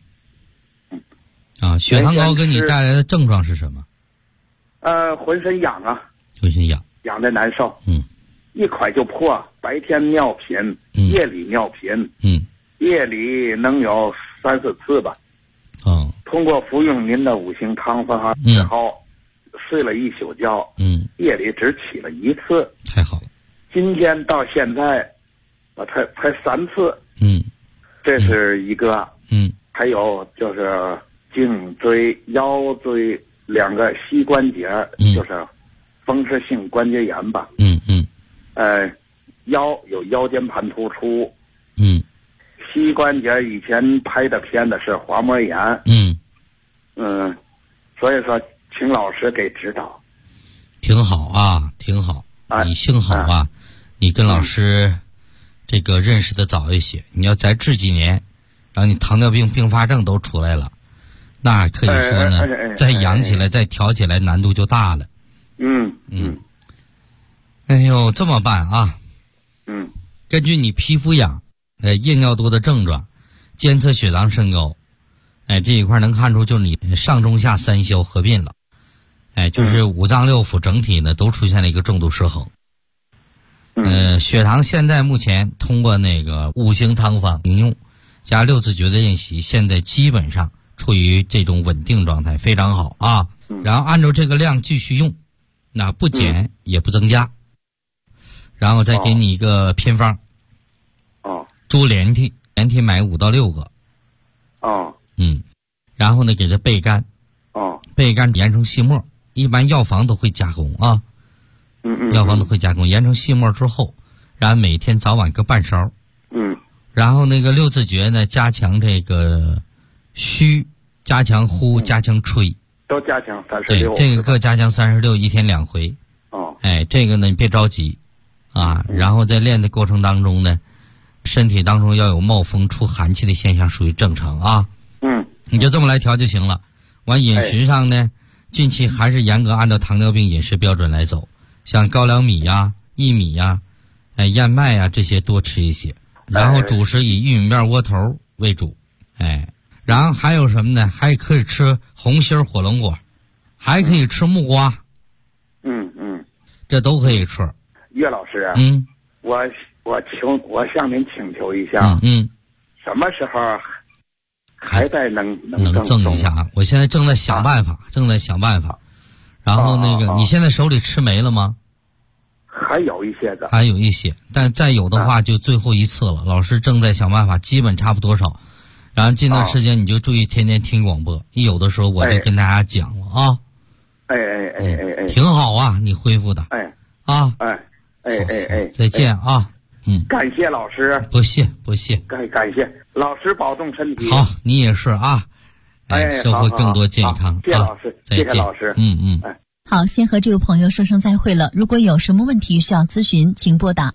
血糖高给你带来的症状是什么？ 浑身痒啊，痒的难受。一块就破，白天尿频，夜里尿频。夜里能有3、4次吧。通过服用您的五行汤方之后，睡了1宿觉。夜里只起了1次。 太好了。 今天到现在，我才3次。这是一个。还有就是颈椎、腰椎2个膝关节，就是风湿性关节炎吧。腰有腰间盘突出。膝关节以前拍的片子是滑膜炎。所以说请老师给指导。 挺好啊，挺好。你幸好啊，你跟老师这个认识的早一些。你要再治几年，然后你糖尿病并发症都出来了，那可以说呢，再养起来再调起来难度就大了。哎呦，这么办啊？根据你皮肤痒、夜尿多的症状，监测血糖升高，这一块能看出就是你上中下3消合并了，就是五脏六腑整体呢都出现了一个重度失衡。血糖现在目前通过那个五行汤方应用加6字诀的练习，现在基本上处于这种稳定状态，非常好啊。然后按照这个量继续用，那不减也不增加。然后再给你一个偏方。猪连体买5到6个。然后呢给它焙干。焙干研成细末，一般药房都会加工啊。药房都会加工，研成细末之后， 然后每天早晚各半勺。然后那个六字诀呢，加强这个虚，加强呼，加强吹， 都加强36。 对，这个各加强36，一天2回。这个呢你别着急啊，然后在练的过程当中呢，身体当中要有冒风出寒气的现象，属于正常啊。你就这么来调就行了。完饮食上呢，近期还是严格按照糖尿病饮食标准来走，像高粱米呀、薏米呀、燕麦呀这些多吃一些，然后主食以玉米面窝头为主。然后还有什么呢？还可以吃红心火龙果，还可以吃木瓜。这都可以吃。 岳老师，我向您请求一下，什么时候还在能赠一下啊？我现在正在想办法，然后那个，你现在手里吃没了吗？ 还有一些的， 还有一些，但再有的话就最后一次了。老师正在想办法，基本差不多少。然后近段时间你就注意天天听广播，一有的时候我就跟大家讲了啊。挺好啊，你恢复的。再见啊。 感谢老师。 不谢。 感谢老师，保重身体。 好，你也是啊。收获更多健康。 谢谢老师，谢谢老师。 好，先和这位朋友说声再会了。如果有什么问题需要咨询，请拨打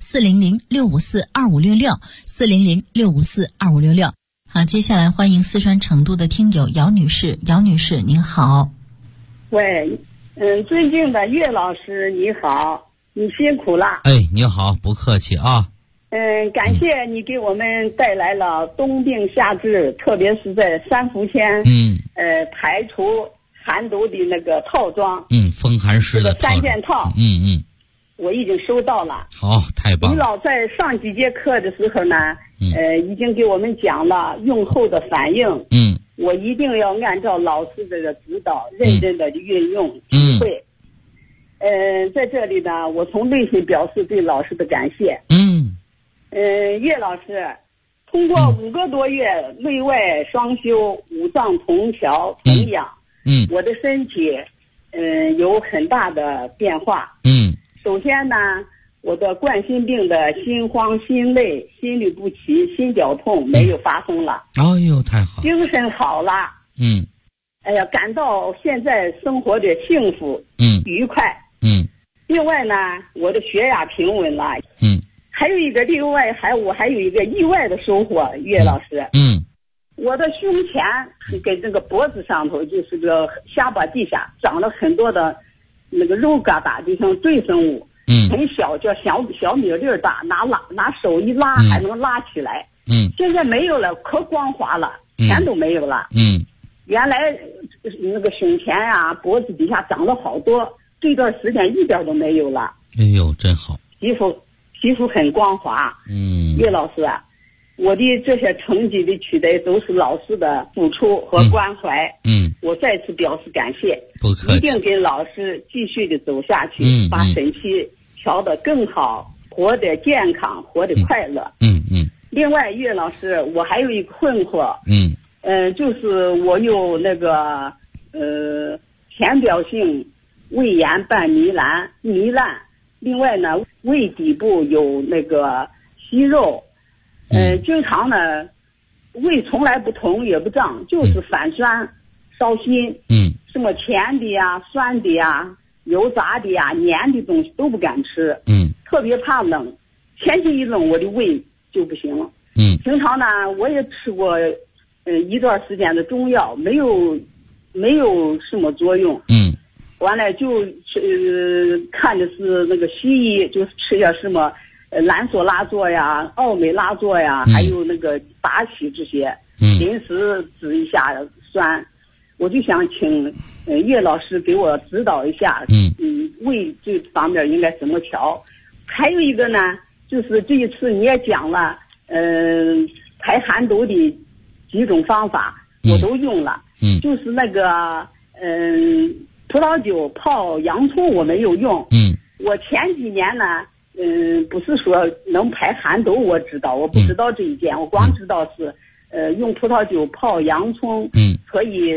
400-654-2566，400-654-2566。好，接下来欢迎四川成都的听友姚女士。姚女士您好。 喂，尊敬的岳老师你好，你辛苦了。 你好，不客气啊。 感谢你给我们带来了冬病夏治，特别是在三伏天，排除寒毒的那个套装， 风寒湿的 3件套，我已经收到了。 好，太棒了。 你老在上几节课的时候呢，已经给我们讲了用后的反应，我一定要按照老师这个指导，认真的运用体会。在这里呢，我从内心表示对老师的感谢。岳老师，通过5个多月内外双修，五脏同调同养，我的身体有很大的变化。首先呢，我的冠心病的心慌、心累、心律不齐、心绞痛没有发生了。 太好。 精神好了。感到现在生活的幸福，愉快。另外呢，我的血压平稳了。还有一个我还有一个意外的收获，岳老师。我的胸前跟这个脖子上头，就是个下巴地下长了很多的那个肉疙瘩，就像赘生物。很小，叫小米粒大，拿手一拉还能拉起来。现在没有了，可光滑了，全都没有了。原来那个胸前啊、脖子底下长了好多，这段时间一点都没有了。 真好。 皮肤很光滑。岳老师啊，我的这些成绩的取得都是老师的付出和关怀。我再次表示感谢。 不客气。 一定跟老师继续的走下去，把身体调得更好，活得健康，活得快乐。另外，岳老师，我还有一个困惑。就是我有那个浅表性胃炎伴糜烂。另外呢，胃底部有那个息肉。经常呢，胃从来不痛也不胀，就是反酸、烧心。什么甜的呀、酸的呀、油炸的呀、黏的东西都不敢吃。特别怕冷，天气一冷，我的胃就不行了。平常呢，我也吃过一段时间的中药，没有什么作用。完了就看的是那个西医，就是吃点什么兰索拉唑呀、奥美拉唑呀，还有那个达喜这些，临时治一下酸。我就想请岳老师给我指导一下，胃这方面应该怎么调。还有一个呢，就是这一次你也讲了，排寒毒的几种方法，我都用了。就是那个葡萄酒泡洋葱我没有用。我前几年呢，不是说能排寒毒，我知道，我不知道这一点，我光知道是用葡萄酒泡洋葱，可以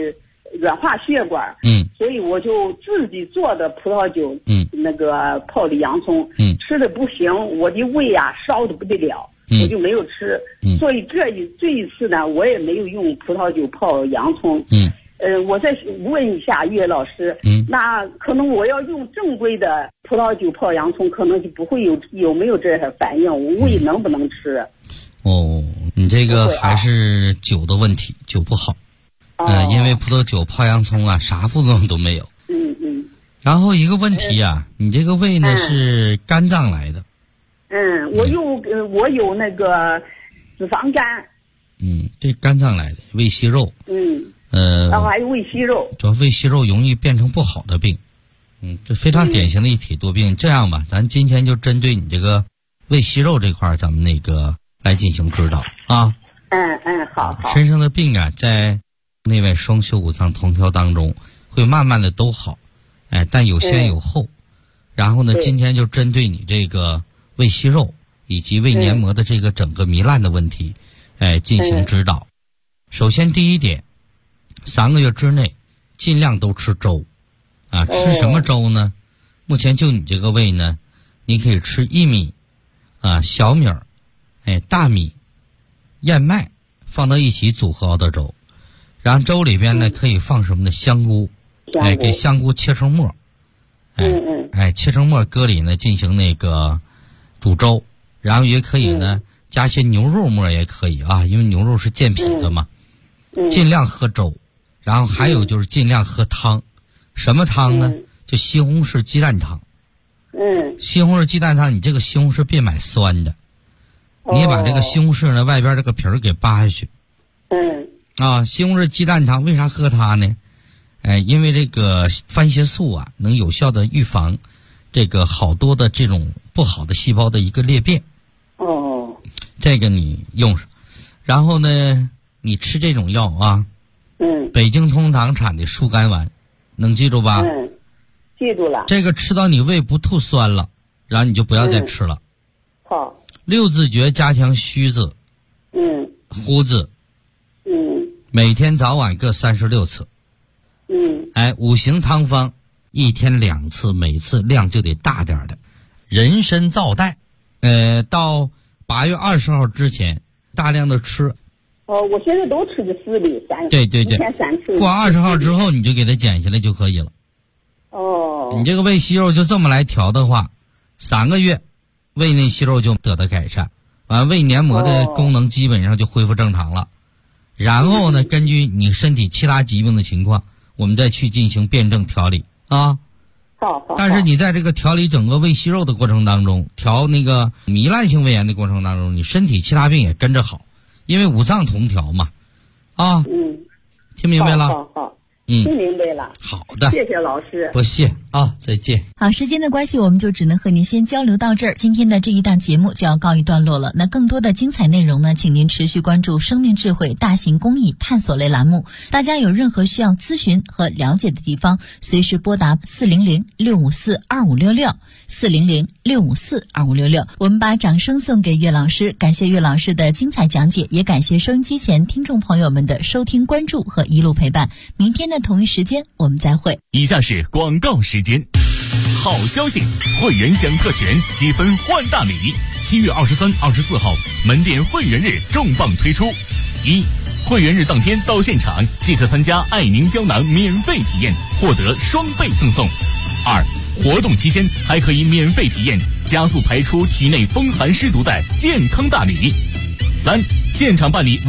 软化血管，所以我就自己做的葡萄酒，那个泡的洋葱，吃的不行，我的胃啊烧的不得了，我就没有吃，所以这一次呢，我也没有用葡萄酒泡洋葱，我再问一下岳老师，那可能我要用正规的葡萄酒泡洋葱，可能就不会有没有这些反应，我胃能不能吃？ 哦，你这个还是酒的问题，酒不好。因为葡萄酒泡洋葱啊，啥副作用都没有。然后一个问题啊，你这个胃呢是肝脏来的。 我有那个脂肪肝。 这肝脏来的，胃息肉。 然后还有胃息肉。 主要胃息肉容易变成不好的病。这非常典型的一体多病。这样吧，咱今天就针对你这个胃息肉这块，咱们那个来进行指导啊。 好。 身上的病啊，在内外双修五脏同调当中会慢慢的都好，但有先有后。然后呢，今天就针对你这个胃息肉以及胃黏膜的这个整个糜烂的问题，进行指导。首先第一点，3个月之内尽量都吃粥啊。吃什么粥呢？目前就你这个胃呢，你可以吃薏米啊、小米儿、大米、燕麦放到一起组合熬的粥。然后粥里边呢可以放什么呢？香菇，给香菇切成末，切成末搁里呢进行那个煮粥。然后也可以呢加些牛肉末也可以啊，因为牛肉是健脾的嘛。尽量喝粥。然后还有就是尽量喝汤。什么汤呢？就西红柿鸡蛋汤。西红柿鸡蛋汤，你这个西红柿别买酸的，你把这个西红柿呢外边这个皮儿给扒下去。西红柿鸡蛋汤为啥喝它呢？因为这个番茄素啊，能有效的预防这个好多的这种不好的细胞的一个裂变。这个你用上，然后呢，你吃这种药啊，北京通堂产的疏肝丸，能记住吧？ 记住了。 这个吃到你胃不吐酸了，然后你就不要再吃了。 好。 六字诀加强虚字，呼字。每天早晚各36次。五行汤方1天2次，每次量就得大点的。人参皂带，到8月20号之前大量的吃。 我现在都吃的4粒3。 对， 一天3次。 过20号之后你就给它减下来就可以了。你这个胃息肉就这么来调的话，3个月胃内息肉就得到改善，完胃黏膜的功能基本上就恢复正常了。然后呢，根据你身体其他疾病的情况，我们再去进行辩证调理啊。 好。 但是你在这个调理整个胃息肉的过程当中，调那个糜烂性胃炎的过程当中，你身体其他病也跟着好，因为五脏同调嘛。听明白了？ 好。听明白了。 好的， 谢谢老师。 不谢啊，再见。 好，时间的关系，我们就只能和您先交流到这儿。今天的这一档节目就要告一段落了。那更多的精彩内容呢，请您持续关注生命智慧大型公益探索类栏目。大家有任何需要咨询和了解的地方，随时拨打400-654-2566，400-654-2566。我们把掌声送给岳老师，感谢岳老师的精彩讲解，也感谢收音机前听众朋友们的收听关注和一路陪伴。明天的同一时间我们再会。 以下是广告时间。好消息，会员享特权，积分换大礼。7月23、24号门店会员日重磅推出。1、会员日当天到现场即可参加爱宁胶囊免费体验，获得双倍赠送。2、活动期间还可以免费体验加速排出体内风寒湿毒的健康大礼。3、现场办理